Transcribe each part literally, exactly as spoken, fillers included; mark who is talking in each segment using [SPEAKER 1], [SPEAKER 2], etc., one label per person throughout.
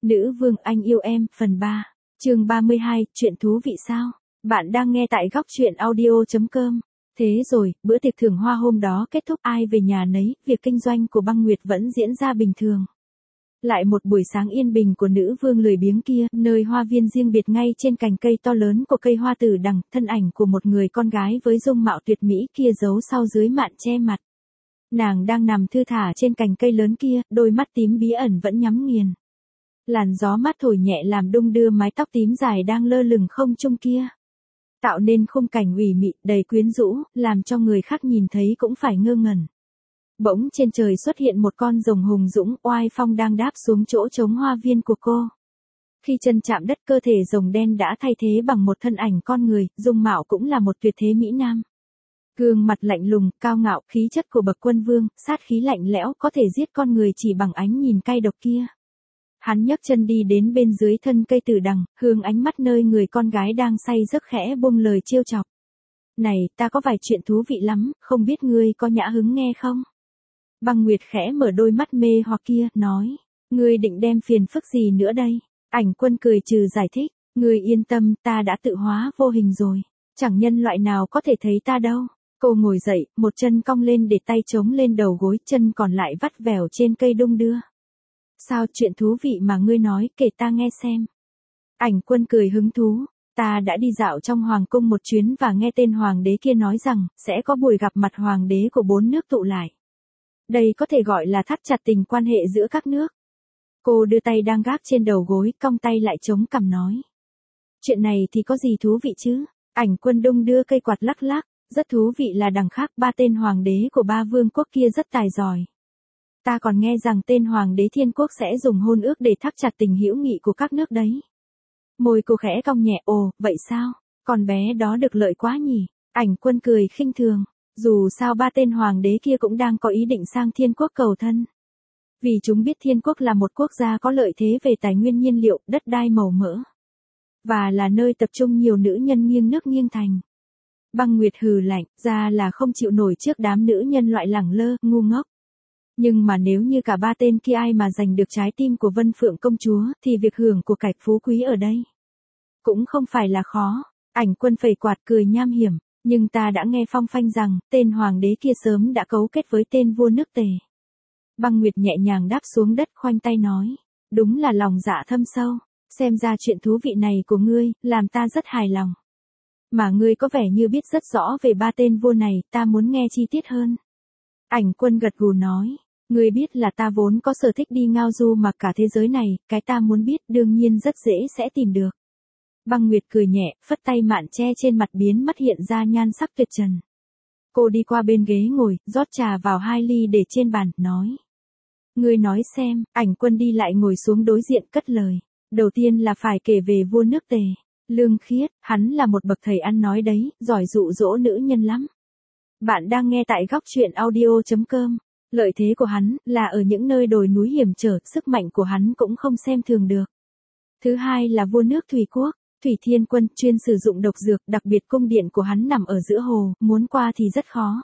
[SPEAKER 1] Nữ vương anh yêu em, phần ba. Chương ba mươi hai, chuyện thú vị sao? Bạn đang nghe tại góc truyện audio chấm com. Thế rồi, bữa tiệc thưởng hoa hôm đó kết thúc ai về nhà nấy, việc kinh doanh của Băng Nguyệt vẫn diễn ra bình thường. Lại một buổi sáng yên bình của nữ vương lười biếng kia, nơi hoa viên riêng biệt ngay trên cành cây to lớn của cây hoa tử đằng, thân ảnh của một người con gái với dung mạo tuyệt mỹ kia giấu sau dưới mạn che mặt. Nàng đang nằm thư thả trên cành cây lớn kia, đôi mắt tím bí ẩn vẫn nhắm nghiền. Làn gió mát thổi nhẹ làm đung đưa mái tóc tím dài đang lơ lửng không trung kia. Tạo nên khung cảnh ủy mị, đầy quyến rũ, làm cho người khác nhìn thấy cũng phải ngơ ngẩn. Bỗng trên trời xuất hiện một con rồng hùng dũng, oai phong đang đáp xuống chỗ trống hoa viên của cô. Khi chân chạm đất, cơ thể rồng đen đã thay thế bằng một thân ảnh con người, dung mạo cũng là một tuyệt thế mỹ nam. Gương mặt lạnh lùng, cao ngạo, khí chất của bậc quân vương, sát khí lạnh lẽo có thể giết con người chỉ bằng ánh nhìn cay độc kia. Hắn nhấc chân đi đến bên dưới thân cây tử đằng, hướng ánh mắt nơi người con gái đang say giấc khẽ buông lời trêu chọc. Này, ta có vài chuyện thú vị lắm, không biết ngươi có nhã hứng nghe không? Băng Nguyệt khẽ mở đôi mắt mê hoặc kia, nói. Ngươi định đem phiền phức gì nữa đây? Ảnh Quân cười trừ giải thích. Ngươi yên tâm, ta đã tự hóa vô hình rồi. Chẳng nhân loại nào có thể thấy ta đâu. Cô ngồi dậy, một chân cong lên để tay chống lên đầu gối, chân còn lại vắt vẻo trên cây đung đưa. Sao, chuyện thú vị mà ngươi nói, kể ta nghe xem. Ảnh Quân cười hứng thú. Ta đã đi dạo trong hoàng cung một chuyến và nghe tên hoàng đế kia nói rằng, sẽ có buổi gặp mặt hoàng đế của bốn nước tụ lại. Đây có thể gọi là thắt chặt tình quan hệ giữa các nước. Cô đưa tay đang gác trên đầu gối, cong tay lại chống cằm nói. Chuyện này thì có gì thú vị chứ? Ảnh Quân đung đưa cây quạt lắc lắc. Rất thú vị là đằng khác ba tên hoàng đế của ba vương quốc kia rất tài giỏi. Ta còn nghe rằng tên hoàng đế Thiên Quốc sẽ dùng hôn ước để thắt chặt tình hữu nghị của các nước đấy. Môi cô khẽ cong nhẹ, ồ, vậy sao? Con bé đó được lợi quá nhỉ? Ảnh Quân cười khinh thường. Dù sao ba tên hoàng đế kia cũng đang có ý định sang Thiên Quốc cầu thân. Vì chúng biết Thiên Quốc là một quốc gia có lợi thế về tài nguyên nhiên liệu, đất đai màu mỡ. Và là nơi tập trung nhiều nữ nhân nghiêng nước nghiêng thành. Băng Nguyệt hừ lạnh, ra là không chịu nổi trước đám nữ nhân loại lẳng lơ, ngu ngốc. Nhưng mà nếu như cả ba tên kia ai mà giành được trái tim của Vân Phượng công chúa, thì việc hưởng của cải phú quý ở đây cũng không phải là khó. Ảnh Quân phẩy quạt cười nham hiểm, nhưng ta đã nghe phong phanh rằng, tên hoàng đế kia sớm đã cấu kết với tên vua nước Tề. Băng Nguyệt nhẹ nhàng đáp xuống đất khoanh tay nói, đúng là lòng dạ thâm sâu, xem ra chuyện thú vị này của ngươi, làm ta rất hài lòng. Mà ngươi có vẻ như biết rất rõ về ba tên vua này, ta muốn nghe chi tiết hơn. Ảnh Quân gật gù nói, ngươi biết là ta vốn có sở thích đi ngao du mà cả thế giới này, cái ta muốn biết đương nhiên rất dễ sẽ tìm được. Băng Nguyệt cười nhẹ, phất tay mạn che trên mặt biến mất hiện ra nhan sắc tuyệt trần. Cô đi qua bên ghế ngồi, rót trà vào hai ly để trên bàn, nói. Ngươi nói xem, Ảnh Quân đi lại ngồi xuống đối diện cất lời. Đầu tiên là phải kể về vua nước Tề. Lương Khiết, hắn là một bậc thầy ăn nói đấy, giỏi dụ dỗ nữ nhân lắm. Bạn đang nghe tại góc truyện audio chấm com. Lợi thế của hắn là ở những nơi đồi núi hiểm trở, sức mạnh của hắn cũng không xem thường được. Thứ hai là vua nước Thủy Quốc, Thủy Thiên Quân, chuyên sử dụng độc dược, đặc biệt cung điện của hắn nằm ở giữa hồ, muốn qua thì rất khó.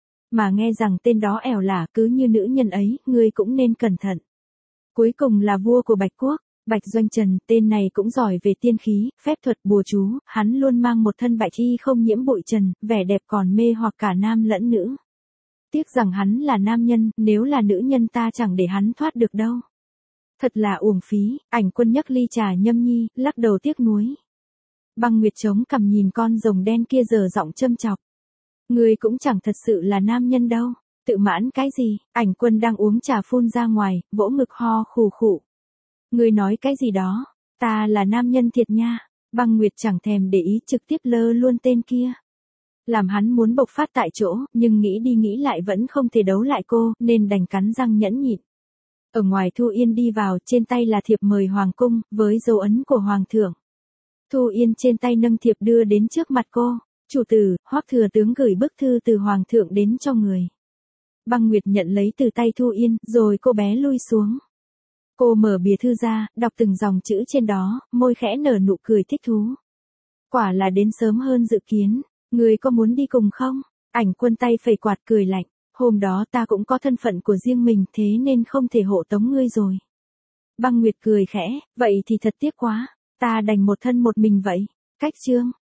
[SPEAKER 1] Mà nghe rằng tên đó ẻo lả cứ như nữ nhân ấy, ngươi cũng nên cẩn thận. Cuối cùng là vua của Bạch Quốc. Bạch Doanh Trần, tên này cũng giỏi về tiên khí, phép thuật bùa chú, hắn luôn mang một thân bạch y không nhiễm bụi trần, vẻ đẹp còn mê hoặc cả nam lẫn nữ. Tiếc rằng hắn là nam nhân, nếu là nữ nhân ta chẳng để hắn thoát được đâu. Thật là uổng phí. Ảnh Quân nhấc ly trà nhâm nhi, lắc đầu tiếc nuối. Băng Nguyệt chống cằm nhìn con rồng đen kia dở giọng châm chọc. Ngươi cũng chẳng thật sự là nam nhân đâu, tự mãn cái gì? Ảnh Quân đang uống trà phun ra ngoài, vỗ ngực ho khù khụ. Ngươi nói cái gì đó, ta là nam nhân thiệt nha. Băng Nguyệt chẳng thèm để ý, trực tiếp lơ luôn tên kia. Làm hắn muốn bộc phát tại chỗ, nhưng nghĩ đi nghĩ lại vẫn không thể đấu lại cô, nên đành cắn răng nhẫn nhịn. Ở ngoài Thu Yên đi vào, trên tay là thiệp mời hoàng cung, với dấu ấn của hoàng thượng. Thu Yên trên tay nâng thiệp đưa đến trước mặt cô. Chủ tử, Hoắc thừa tướng gửi bức thư từ hoàng thượng đến cho người. Băng Nguyệt nhận lấy từ tay Thu Yên, rồi cô bé lui xuống. Cô mở bìa thư ra, đọc từng dòng chữ trên đó, môi khẽ nở nụ cười thích thú. Quả là đến sớm hơn dự kiến, người có muốn đi cùng không? Ảnh Quân tay phẩy quạt cười lạnh, hôm đó ta cũng có thân phận của riêng mình thế nên không thể hộ tống ngươi rồi. Băng Nguyệt cười khẽ, vậy thì thật tiếc quá, ta đành một thân một mình vậy. Cách chương